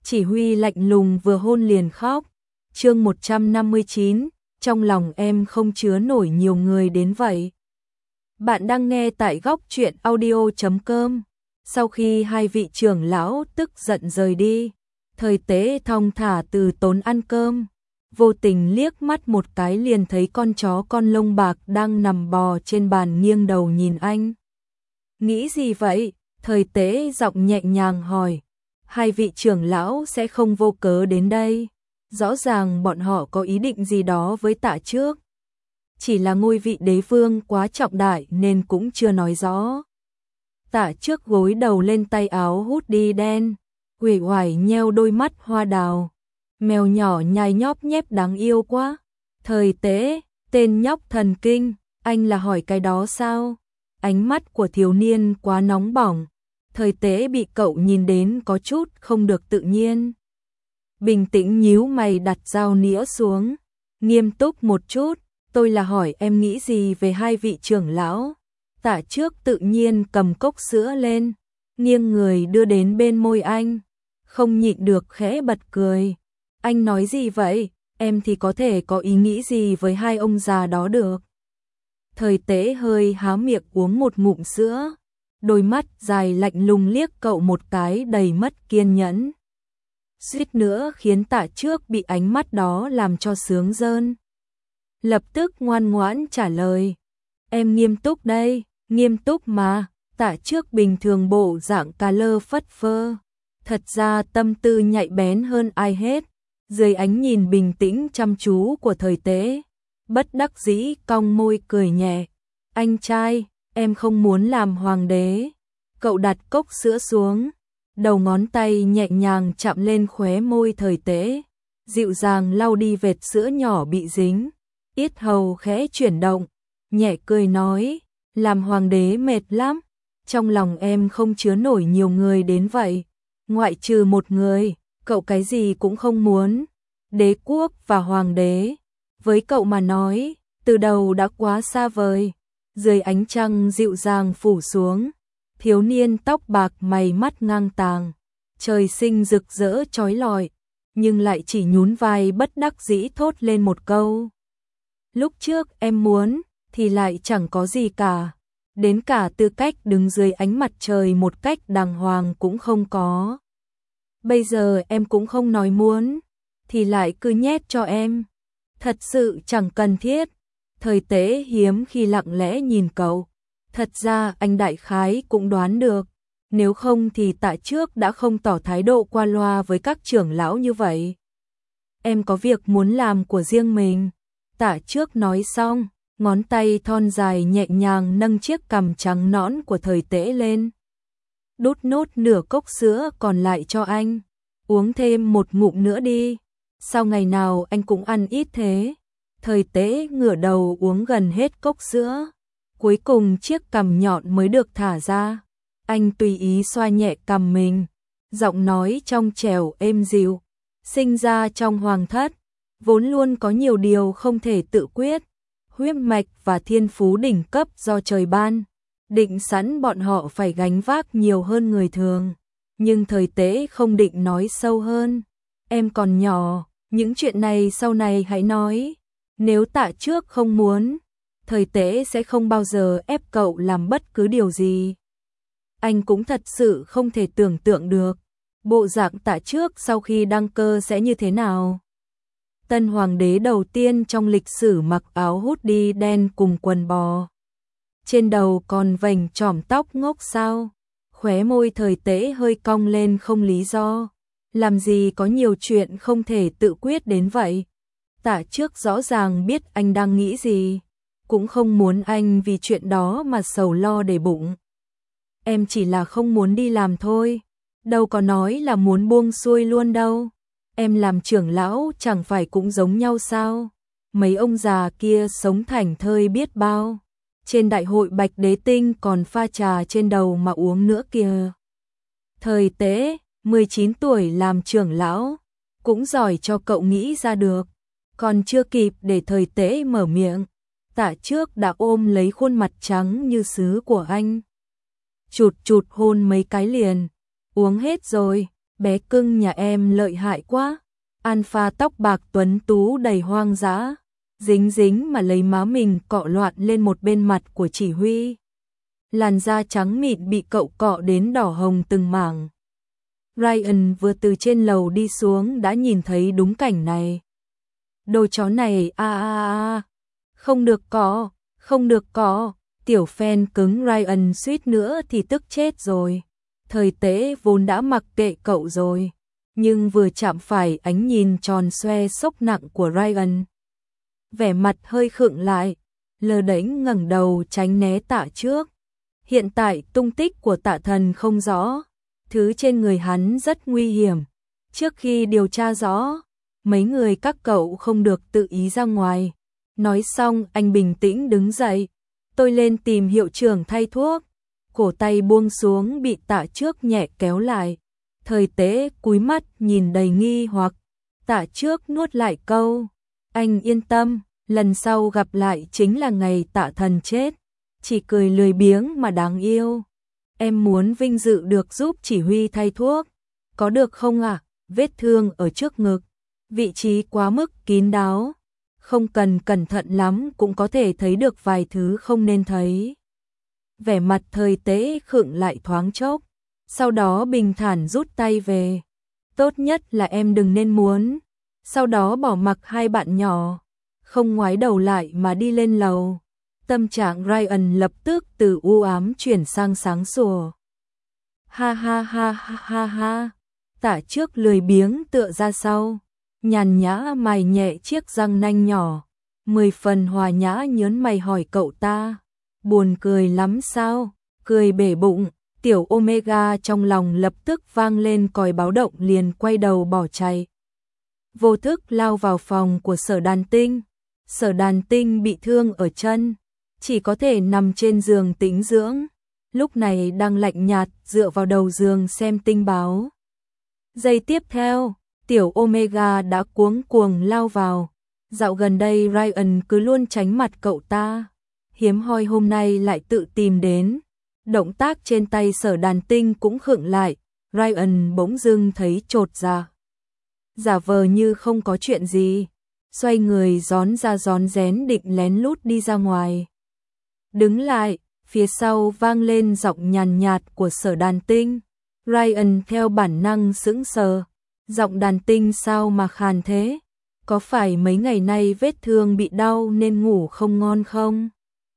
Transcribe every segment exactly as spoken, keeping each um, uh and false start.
chỉ huy lạnh lùng vừa hôn liền khóc. Chương một trăm năm mươi chín, trong lòng em không chứa nổi nhiều người đến vậy. Bạn đang nghe tại góc truyện audio chấm com. Sau khi hai vị trưởng lão tức giận rời đi, Thời Tế thong thả từ tốn ăn cơm, vô tình liếc mắt một cái liền thấy con chó con lông bạc đang nằm bò trên bàn nghiêng đầu nhìn anh. Nghĩ gì vậy? Thời Tế giọng nhẹ nhàng hỏi. Hai vị trưởng lão sẽ không vô cớ đến đây. Rõ ràng bọn họ có ý định gì đó với Tạ Trước. Chỉ là ngôi vị đế vương quá trọng đại nên cũng chưa nói rõ. Tạ Trước gối đầu lên tay áo hút đi đen, uể oải nheo đôi mắt hoa đào. Mèo nhỏ nhai nhóp nhép đáng yêu quá. Thời Tế, tên nhóc thần kinh, anh là hỏi cái đó sao? Ánh mắt của thiếu niên quá nóng bỏng. Thời Tế bị cậu nhìn đến có chút không được tự nhiên. Bình tĩnh nhíu mày đặt dao nĩa xuống, nghiêm túc một chút, tôi là hỏi em nghĩ gì về hai vị trưởng lão. Tạ Trước tự nhiên cầm cốc sữa lên, nghiêng người đưa đến bên môi anh, không nhịn được khẽ bật cười. Anh nói gì vậy? Em thì có thể có ý nghĩ gì với hai ông già đó được. Thời Tế hơi há miệng uống một ngụm sữa, đôi mắt dài lạnh lùng liếc cậu một cái đầy mất kiên nhẫn. Suýt nữa khiến Tạ Trước bị ánh mắt đó làm cho sướng rơn. Lập tức ngoan ngoãn trả lời. Em nghiêm túc đây, nghiêm túc mà. Tạ Trước bình thường bộ dạng cà lơ phất phơ, thật ra tâm tư nhạy bén hơn ai hết. Dưới ánh nhìn bình tĩnh chăm chú của Thời Tế, bất đắc dĩ cong môi cười nhẹ. Anh trai, em không muốn làm hoàng đế. Cậu đặt cốc sữa xuống, đầu ngón tay nhẹ nhàng chạm lên khóe môi Thời Tế, dịu dàng lau đi vệt sữa nhỏ bị dính. Yết hầu khẽ chuyển động, nhẹ cười nói, làm hoàng đế mệt lắm. Trong lòng em không chứa nổi nhiều người đến vậy. Ngoại trừ một người, cậu cái gì cũng không muốn. Đế quốc và hoàng đế, với cậu mà nói, từ đầu đã quá xa vời. Dưới ánh trăng dịu dàng phủ xuống, thiếu niên tóc bạc mày mắt ngang tàng, trời sinh rực rỡ chói lọi, nhưng lại chỉ nhún vai bất đắc dĩ thốt lên một câu. Lúc trước em muốn, thì lại chẳng có gì cả. Đến cả tư cách đứng dưới ánh mặt trời một cách đàng hoàng cũng không có. Bây giờ em cũng không nói muốn, thì lại cứ nhét cho em. Thật sự chẳng cần thiết. Thời Tế hiếm khi lặng lẽ nhìn cậu. Thật ra anh đại khái cũng đoán được. Nếu không thì Tạ Trước đã không tỏ thái độ qua loa với các trưởng lão như vậy. Em có việc muốn làm của riêng mình. Tạ Trước nói xong, ngón tay thon dài nhẹ nhàng nâng chiếc cằm trắng nõn của Thời Tế lên. Đút nốt nửa cốc sữa còn lại cho anh. Uống thêm một ngụm nữa đi. Sao ngày nào anh cũng ăn ít thế? Thời Tế ngửa đầu uống gần hết cốc sữa. Cuối cùng chiếc cằm nhọn mới được thả ra. Anh tùy ý xoa nhẹ cằm mình, giọng nói trong trẻo êm dịu. Sinh ra trong hoàng thất, vốn luôn có nhiều điều không thể tự quyết. Huyết mạch và thiên phú đỉnh cấp do trời ban, định sẵn bọn họ phải gánh vác nhiều hơn người thường. Nhưng Thời Tế không định nói sâu hơn. Em còn nhỏ, những chuyện này sau này hãy nói. Nếu Tạ Trước không muốn, Thời Tế sẽ không bao giờ ép cậu làm bất cứ điều gì. Anh cũng thật sự không thể tưởng tượng được bộ dạng Tạ Trước sau khi đăng cơ sẽ như thế nào. Tân hoàng đế đầu tiên trong lịch sử mặc áo hoodie đen cùng quần bò. Trên đầu còn vành chỏm tóc ngốc sao. Khóe môi Thời Tế hơi cong lên không lý do. Làm gì có nhiều chuyện không thể tự quyết đến vậy. Tạ Trước rõ ràng biết anh đang nghĩ gì, cũng không muốn anh vì chuyện đó mà sầu lo để bụng. Em chỉ là không muốn đi làm thôi, đâu có nói là muốn buông xuôi luôn đâu. Em làm trưởng lão chẳng phải cũng giống nhau sao? Mấy ông già kia sống thảnh thơi biết bao. Trên đại hội Bạch Đế Tinh còn pha trà trên đầu mà uống nữa kìa. Thời Tế, mười chín tuổi làm trưởng lão, cũng giỏi cho cậu nghĩ ra được. Còn chưa kịp để Thời Tế mở miệng, Tạ Trước đã ôm lấy khuôn mặt trắng như sứ của anh. Chụt chụt hôn mấy cái liền. Uống hết rồi, bé cưng nhà em lợi hại quá. Alpha tóc bạc tuấn tú đầy hoang dã, dính dính mà lấy má mình cọ loạn lên một bên mặt của chỉ huy. Làn da trắng mịn bị cậu cọ đến đỏ hồng từng mảng. Ryan vừa từ trên lầu đi xuống đã nhìn thấy đúng cảnh này. Đồ chó này a a a, không được cọ, không được cọ. Tiểu fan cứng Ryan suýt nữa thì tức chết rồi. Thời Tế vốn đã mặc kệ cậu rồi, nhưng vừa chạm phải ánh nhìn tròn xoe sốc nặng của Ryan, vẻ mặt hơi khựng lại, lờ đễnh ngẩng đầu tránh né Tạ Trước. Hiện tại tung tích của Tạ Thần không rõ, thứ trên người hắn rất nguy hiểm. Trước khi điều tra rõ, mấy người các cậu không được tự ý ra ngoài. Nói xong anh bình tĩnh đứng dậy. Tôi lên tìm hiệu trưởng thay thuốc. Cổ tay buông xuống bị Tạ Trước nhẹ kéo lại. Thời Tế cúi mắt nhìn đầy nghi hoặc. Tạ Trước nuốt lại câu: anh yên tâm, lần sau gặp lại chính là ngày Tạ Thần chết. Chỉ cười lười biếng mà đáng yêu. Em muốn vinh dự được giúp chỉ huy thay thuốc, có được không ạ? À? Vết thương ở trước ngực, vị trí quá mức kín đáo, không cần cẩn thận lắm cũng có thể thấy được vài thứ không nên thấy. Vẻ mặt Thời Tế khựng lại thoáng chốc, sau đó bình thản rút tay về. Tốt nhất là em đừng nên muốn. Sau đó bỏ mặc hai bạn nhỏ, không ngoái đầu lại mà đi lên lầu. Tâm trạng Ryan lập tức từ u ám chuyển sang sáng sủa. Ha ha ha ha ha ha. Tạ Trước lười biếng tựa ra sau, nhàn nhã mài nhẹ chiếc răng nanh nhỏ, mười phần hòa nhã nhớn mày hỏi cậu ta: buồn cười lắm sao? Cười bể bụng. Tiểu Omega trong lòng lập tức vang lên còi báo động, liền quay đầu bỏ chạy. Vô thức lao vào phòng của Sở Đàn Tinh. Sở Đàn Tinh bị thương ở chân, chỉ có thể nằm trên giường tĩnh dưỡng. Lúc này đang lạnh nhạt dựa vào đầu giường xem tin báo. Giây tiếp theo, Tiểu Omega đã cuống cuồng lao vào. Dạo gần đây Ryan cứ luôn tránh mặt cậu ta, hiếm hoi hôm nay lại tự tìm đến. Động tác trên tay Sở Đàn Tinh cũng khựng lại. Ryan bỗng dưng thấy chột dạ, giả vờ như không có chuyện gì, xoay người rón ra rón rén định lén lút đi ra ngoài. Đứng lại, phía sau vang lên giọng nhàn nhạt của Sở Đàn Tinh. Ryan theo bản năng sững sờ. Giọng Đàn Tinh sao mà khàn thế? Có phải mấy ngày nay vết thương bị đau nên ngủ không ngon không?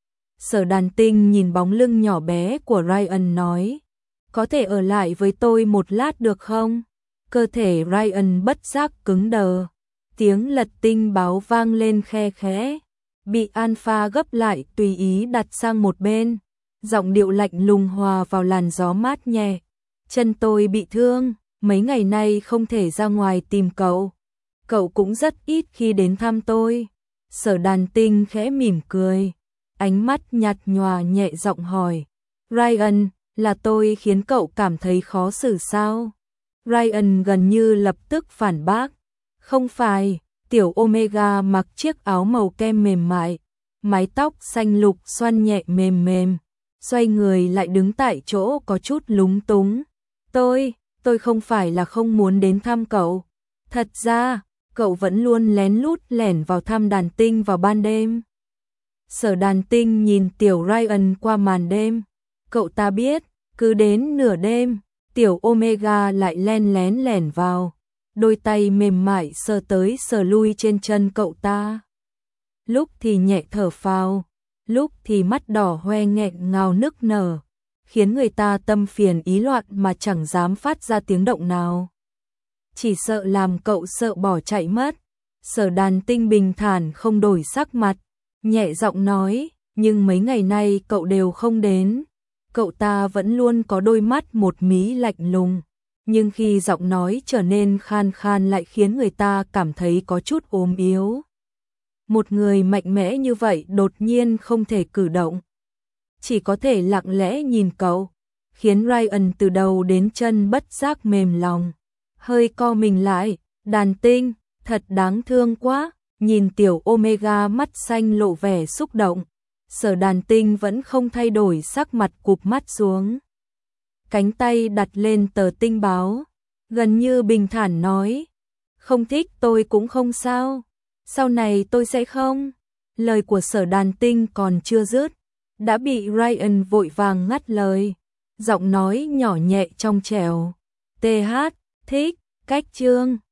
Sở Đàn Tinh nhìn bóng lưng nhỏ bé của Ryan nói: có thể ở lại với tôi một lát được không? Cơ thể Ryan bất giác cứng đờ. Tiếng lật tinh báo vang lên khe khẽ, bị Alpha gấp lại tùy ý đặt sang một bên. Giọng điệu lạnh lùng hòa vào làn gió mát nhẹ. Chân tôi bị thương, mấy ngày nay không thể ra ngoài tìm cậu. Cậu cũng rất ít khi đến thăm tôi. Sở Đàn Tinh khẽ mỉm cười, ánh mắt nhạt nhòa nhẹ giọng hỏi: Ryan, là tôi khiến cậu cảm thấy khó xử sao? Ryan gần như lập tức phản bác: không phải. Tiểu Omega mặc chiếc áo màu kem mềm mại, mái tóc xanh lục xoăn nhẹ mềm mềm, xoay người lại đứng tại chỗ có chút lúng túng. Tôi, tôi không phải là không muốn đến thăm cậu. Thật ra, cậu vẫn luôn lén lút lẻn vào thăm Đàn Tinh vào ban đêm. Sở Đàn Tinh nhìn Tiểu Ryan qua màn đêm. Cậu ta biết, cứ đến nửa đêm, Tiểu Omega lại len lén lẻn vào. Đôi tay mềm mại sờ tới sờ lui trên chân cậu ta. Lúc thì nhẹ thở phào, lúc thì mắt đỏ hoe nghẹn ngào nức nở, khiến người ta tâm phiền ý loạn mà chẳng dám phát ra tiếng động nào. Chỉ sợ làm cậu sợ bỏ chạy mất. Sở Đàn Tinh bình thản không đổi sắc mặt, nhẹ giọng nói: nhưng mấy ngày nay cậu đều không đến. Cậu ta vẫn luôn có đôi mắt một mí lạnh lùng, nhưng khi giọng nói trở nên khan khan lại khiến người ta cảm thấy có chút ốm yếu. Một người mạnh mẽ như vậy đột nhiên không thể cử động, chỉ có thể lặng lẽ nhìn cậu, khiến Ryan từ đầu đến chân bất giác mềm lòng, hơi co mình lại. Đàn Tinh, thật đáng thương quá. Nhìn Tiểu Omega mắt xanh lộ vẻ xúc động, Sở Đàn Tinh vẫn không thay đổi sắc mặt, cụp mắt xuống, cánh tay đặt lên tờ tinh báo. gần như bình thản nói, không thích tôi cũng không sao, sau này tôi sẽ không. Lời của Sở Đàn Tinh còn chưa dứt, đã bị Ryan vội vàng ngắt lời, giọng nói nhỏ nhẹ trong trẻo, tê hát, thích, cách chương.